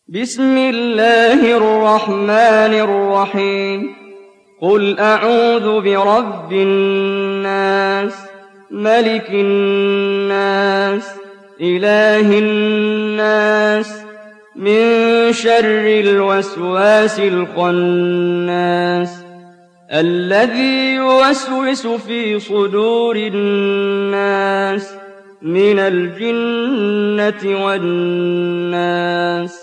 بسم الله الرحمن الرحيم قل أعوذ برب الناس ملك الناس إله الناس من شر الوسواس الخناس الذي يوسوس في صدور الناس من الجنة والناس